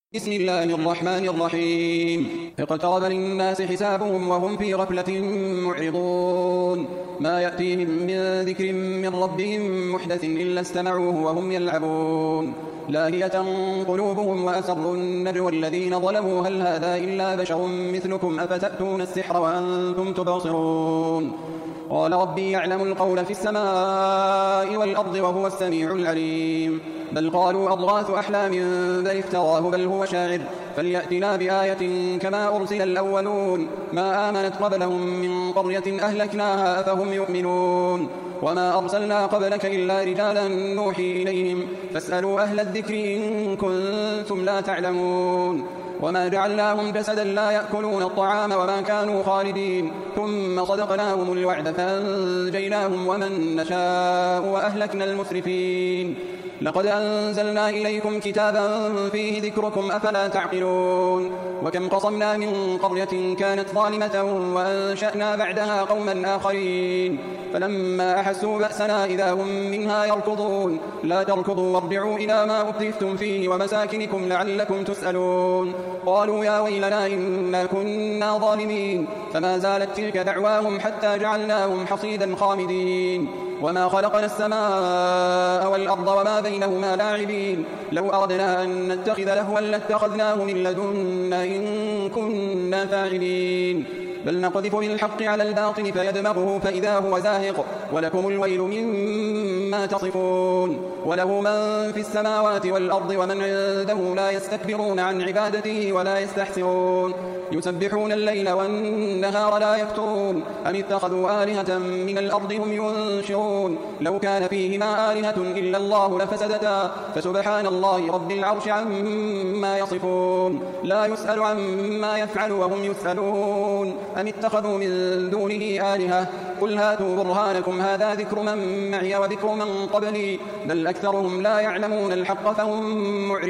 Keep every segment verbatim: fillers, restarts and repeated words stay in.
بسم الله الرحمن الرحيم اقترب للناس حسابهم وهم في غفلة معرضون ما يأتيهم من ذكر من ربهم محدث إلا استمعوه وهم يلعبون لاهية قلوبهم وأسروا النجوى الذين ظلموا هل هذا إلا بشر مثلكم أفتأتون السحر وأنتم تبصرون قال ربي يعلم القول في السماء والأرض وهو السميع العليم بل قالوا أضغاث أحلام بل افتراه بل هو شاعر فليأتنا بآية كما أرسل الأولون ما آمنت قبلهم من قرية أهلكناها أفهم يؤمنون وما أرسلنا قبلك إلا رجالا نوحي إليهم فاسألوا أهل الذكر إن كنتم لا تعلمون وما جعلناهم جسدا لا يأكلون الطعام وما كانوا خالدين ثم صدقناهم الوعد فأنجيناهم ومن نشاء وأهلكنا المسرفين لقد أنزلنا إليكم كتابا فيه ذكركم أفلا تعقلون وكم قصمنا من قرية كانت ظالمة وأنشأنا بعدها قوما آخرين فلما أحسوا بأسنا إذا هم منها يركضون لا تركضوا وارجعوا إلى ما أترفتم فيه ومساكنكم لعلكم تسألون قالوا يا ويلنا إنا كنا ظالمين فما زالت تلك دعواهم حتى جعلناهم حصيدا خامدين وما خلقنا السماء والأرض وما بينهما لاعبين لو أردنا أن نتخذ لهوا لاتخذناه من لدنا إن كنا فاعلين بل نقذف بالحق على الباطل فيدمغه فإذا هو زاهق ولكم الويل مما تصفون وله من في السماوات والأرض ومن عنده لا يستكبرون عن عبادته ولا يستحسرون يسبحون الليل والنهار لا يفترون أم اتخذوا آلهة من الأرض هم ينشرون لو كان فيهما آلهة إلا الله لفسدتا فسبحان الله رب العرش عما يصفون لا يسأل عما يفعل وهم يسألون أم اتخذوا من دونه آلهة قل هاتوا برهانكم هذا ذكر من معي وذكر من قبلي بل أكثرهم لا يعلمون الحق فهم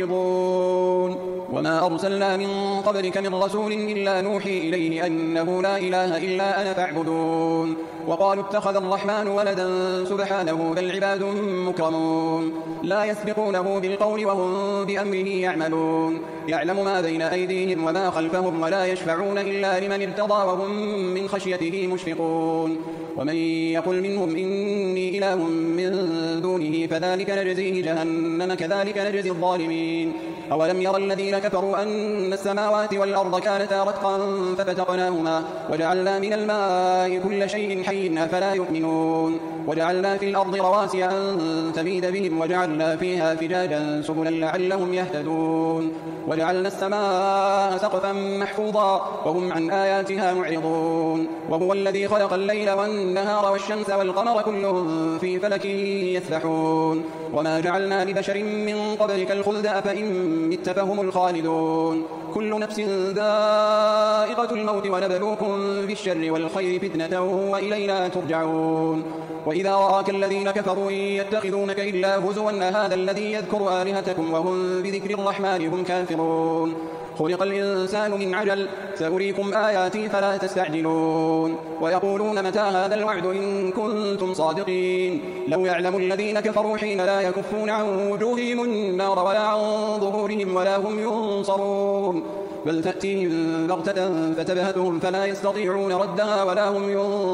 معرضون وما أرسلنا من قبلك من رسول إلا نوحي إليه أنه لا إله إلا أنا فاعبدون وقالوا اتخذ الرحمن ولدا سبحانه بل عباد مكرمون لا يسبقونه بالقول وهم بأمره يعملون يعلم ما بين أيديهم وما خلفهم ولا يشفعون إلا لمن ارتضى وهم من خشيته مشفقون ومن يقل منهم إني إله من دونه فذلك نجزيه جهنم كذلك نجزي الظالمين أولم ير الذين كفروا أن السماوات والأرض كانتا رتقا ففتقناهما وجعلنا من الماء كل شيء حي أفلا يؤمنون وجعلنا في الأرض رواسي أن تميد بهم وجعلنا فيها فجاجا سبلا لعلهم يهتدون وجعلنا السماء سقفا محفوظا وهم عن آياتها معرضون وهو الذي خلق الليل والنهار والشمس والقمر كلهم في فلك يسبحون وما جعلنا لبشر من قبلك الخلد أفإن مت فهم الخالدون كل نفس ذائقة الموت ونبلوكم بالشر والخير فتنة وإلينا ترجعون وإذا رآك الذين كفروا يتخذونك إلا هزوا هذا الذي يذكر آلهتكم وهم بذكر الرحمن هم كافرون خلق الإنسان من عجل سأريكم آياتي فلا تستعجلون ويقولون متى هذا الوعد إن كنتم صادقين لو يعلم الذين كفروا حين لا يكفون عن وجوههم النار ولا عن ظهورهم ولا هم ينصرون بل تأتيهم بغتة فتبهتهم فلا يستطيعون ردها ولا هم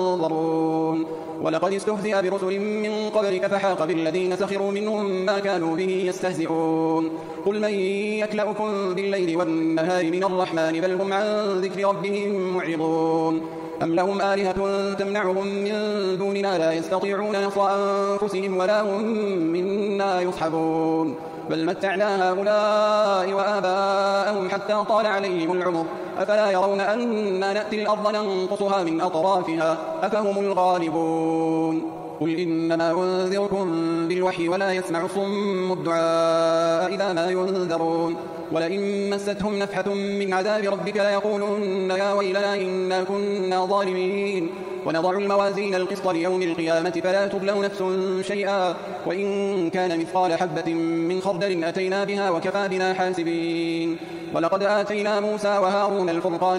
ينظرون ولقد استهزئ برسل من قبلك فحاق بالذين سخروا منهم ما كانوا به يستهزئون قل من يكلؤكم بالليل والنهار من الرحمن بل هم عن ذكر ربهم معرضون أم لهم آلهة تمنعهم من دوننا لا يستطيعون نصر أنفسهم ولا هم منا يصحبون بل متعنا هؤلاء وآباءهم حتى طال عليهم العمر أفلا يرون أنا نأتي الأرض ننقصها من أطرافها أفهم الغالبون قل إنما أنذركم بالوحي ولا يسمع صم الدعاء إذا ما ينذرون ولئن مستهم نفحة من عذاب ربك ليقولن يا ويلنا إنا كنا ظالمين ونضع الموازين القسط ليوم القيامة فلا تظلم نفس شيئا وإن كان مثقال حبة من خردل أتينا بها وكفى بنا حاسبين. ولقد آتينا موسى وهارون الفرقان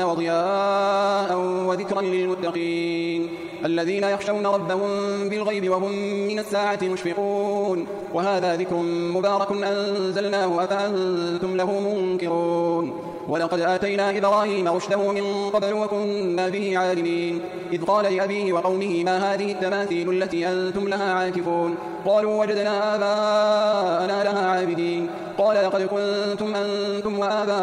وضياء وذكرا للمتقين الذين يخشون ربهم بالغيب وهم من الساعة مشفقون. وهذا ذكر مبارك أنزلناه أفأنتم له منكرون. ولقد آتينا إبراهيم رشده من قبل وكنا به عالمين إذ قال لأبيه وقومه ما هذه التماثيل التي أنتم لها عاكفون قالوا وجدنا آباءنا لها عابدين قال لقد كنتم أنتم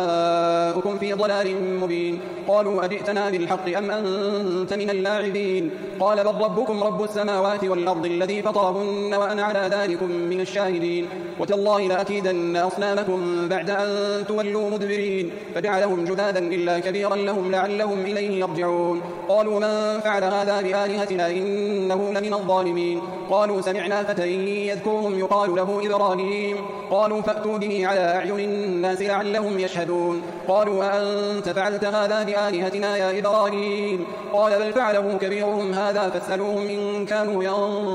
وآباؤكم في ضلال مبين قالوا أجئتنا بالحق أم أنت من اللاعبين قال بل ربكم رب السماوات والأرض الذي فطرهن وأنا على ذلكم من الشاهدين وتالله لأكيدن أصنامكم بعد أن تولوا مدبرين فجعلهم جذاذا إلا كبيرا لهم لعلهم إليه يرجعون قالوا من فعل هذا بآلهتنا إنه لمن الظالمين قالوا سمعنا فتى يذكرهم يقال له إبراهيم قالوا فأتوا به على أعين الناس لعلهم يشهدون قالوا أأنت فعلت هذا بآلهتنا يا إبراهيم قال بل فعله كبيرهم هذا فاسألوهم إن كانوا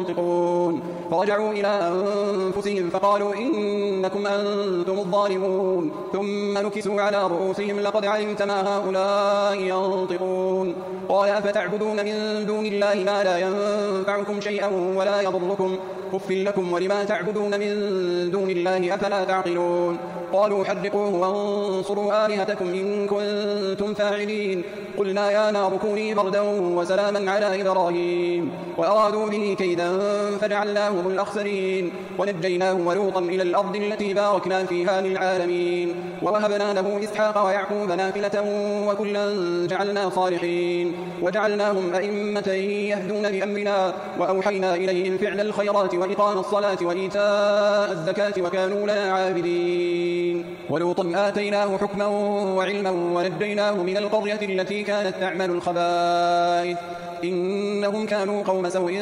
ينطقون فرجعوا إلى أنفسهم فقالوا إنكم أنتم الظالمون ثم نكسوا على رؤوسهم لقد علمت ما هؤلاء ينطقون قال أفتعبدون من دون الله ما لا ينفعكم شيئا ولا يضركم كف لكم ولما تعبدون من دون الله أفلا تعقلون قالوا حرقوه وانصروا آلهتكم إن كنتم فاعلين قلنا يا نار كوني بردا وسلاما على إبراهيم وأرادوا به كيدا فجعلناهم الأخسرين ونجيناه ولوطا إلى الأرض التي باركنا فيها للعالمين ووهبنا له إسحاق ويعقوب نافلة وكلا جعلنا صالحين وجعلناهم أئمة يهدون بأمرنا وأوحينا إليهم فعل الخيرات وإقام الصلاة وإيتاء الزكاة وكانوا لنا عابدين ولوطا آتيناه حكما وعلما ونجيناه من القرية التي كانت تعمل الخبائث إنهم كانوا قوم سوء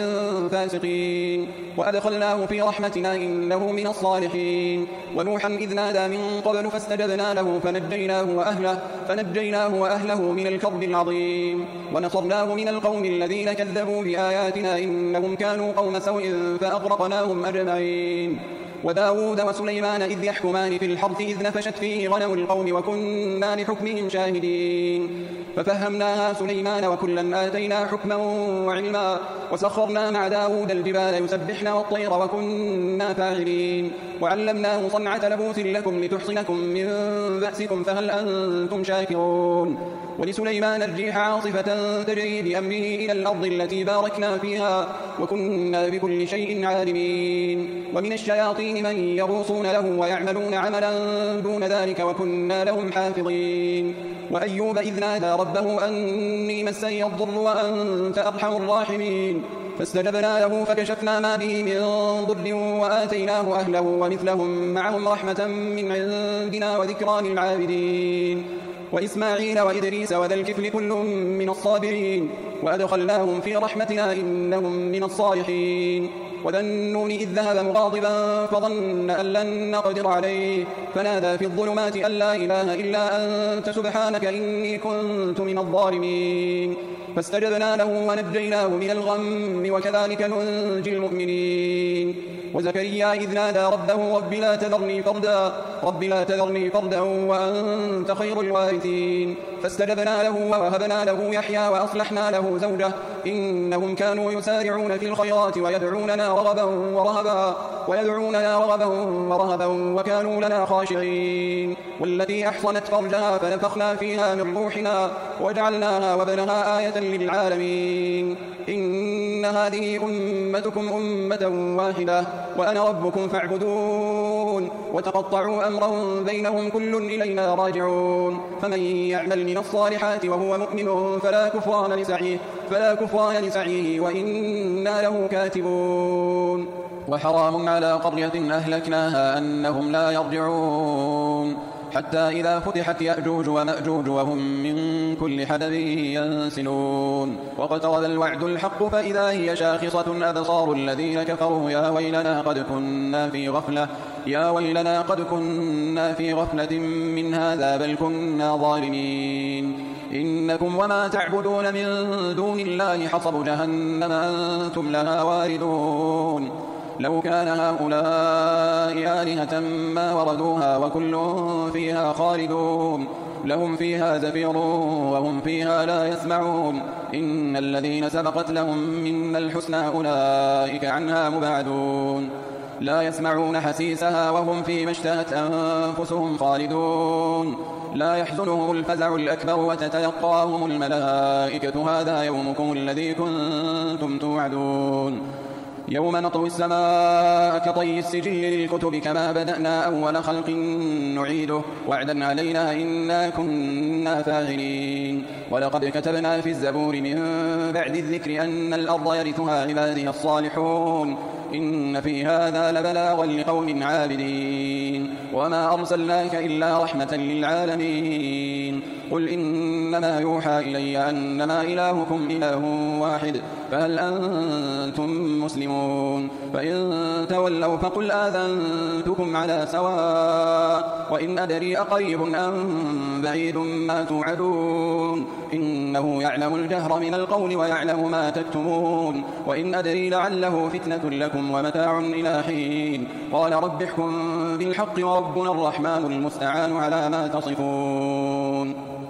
فاسقين وأدخلناه في رحمتنا إنه من الصالحين ونوحا إذ نادى من قبل فاستجبنا له فنجيناه وأهله, فنجيناه وأهله من الكرب العظيم ونصرناه من القوم الذين كذبوا بآياتنا إنهم كانوا قوم سوء فأغرقناهم أجمعين وداود وسليمان إذ يحكمان في الحرث إذ نفشت فيه غنم القوم وكنا لحكمهم شاهدين ففهمناها سليمان وكلا آتينا حكما وعلما وسخرنا مع داود الجبال يسبحن والطير وكنا فاعلين وعلمناه صنعة لبوس لكم لتحصنكم من بأسكم فهل أنتم شاكرون ولسليمان الريح عاصفة تجري بأمره إلى الأرض التي باركنا فيها وكنا بكل شيء عالمين ومن الشياطين من يغوصون له ويعملون عملا دون ذلك وكنا لهم حافظين وأيوب إذ نادى ربه أني مسني الضر وأنت أرحم الراحمين فاستجبنا له فكشفنا ما به من ضر وآتيناه أهله ومثلهم معهم رحمة من عندنا وذكرى للعابدين وإسماعيل وإدريس وذا الكفل كل من الصابرين وأدخلناهم في رحمتنا إنهم من الصالحين وذا النون إذ ذهب مغاضبا فظن أن لن نقدر عليه فنادى في الظلمات أن لا إله إلا أنت سبحانك إني كنت من الظالمين فاستجبنا له ونجيناه من الغم وكذلك ننجي المؤمنين وزكريا إذ نادى ربه رب لا تذرني فردا رب لا تذرني فردا وأنت خير الوارثين فاستجبنا له ووهبنا له يحيى وأصلحنا له زوجه إنهم كانوا يسارعون في الخيرات ويدعوننا رغبا ورهبا ويدعوننا رغبا ورهبا وكانوا لنا خاشعين والتي أحصنت فرجها فنفخنا فيها من روحنا وجعلناها وابنها آية للعالمين إن هذه أمتكم أمة واحدة وأنا ربكم فاعبدون وتقطعوا أمرهم بينهم كل إلينا راجعون فمن يعمل من الصالحات وهو مؤمن فلا كفران لسعيه, فلا كفران لسعيه وإنا له كاتبون وحرام على قرية أهلكناها أنهم لا يرجعون حتى إذا فتحت يأجوج ومأجوج وهم من كل حدب ينسلون واقترب الوعد الحق فإذا هي شاخصة أبصار الذين كفروا يا ويلنا قد كنا في غفلة يا ويلنا قد كنا في غفلة من هذا بل كنا ظالمين إنكم وما تعبدون من دون الله حصب جهنم أنتم لها واردون لو كان هؤلاء آلهة ما وردوها وكل فيها خالدون لهم فيها زفير وهم فيها لا يسمعون إن الذين سبقت لهم منا الحسنى أولئك عنها مبعدون لا يسمعون حسيسها وهم فيما اشتهت أنفسهم خالدون لا يحزنهم الفزع الأكبر وتتلقاهم الملائكة هذا يومكم الذي كنتم توعدون يوم نطوي السماء كطي السجل للكتب كما بدأنا أول خلق نعيده وعدا علينا إنا كنا فاعلين ولقد كتبنا في الزبور من بعد الذكر أن الأرض يرثها عبادي الصالحون إن في هذا لبلاغا لقوم عابدين وما أرسلناك إلا رحمة للعالمين قل إنما يوحى إلي أنما إلهكم إله واحد فهل أنتم مسلمون فإن تولوا فقل آذنتكم على سواء وإن أدري أقريب أم بعيد ما توعدون إنه يعلم الجهر من القول ويعلم ما تكتمون وإن أدري لعله فتنة لكم ومتاع إلى حين قال رب احكم بالحق وربنا الرحمن المستعان على ما تصفون.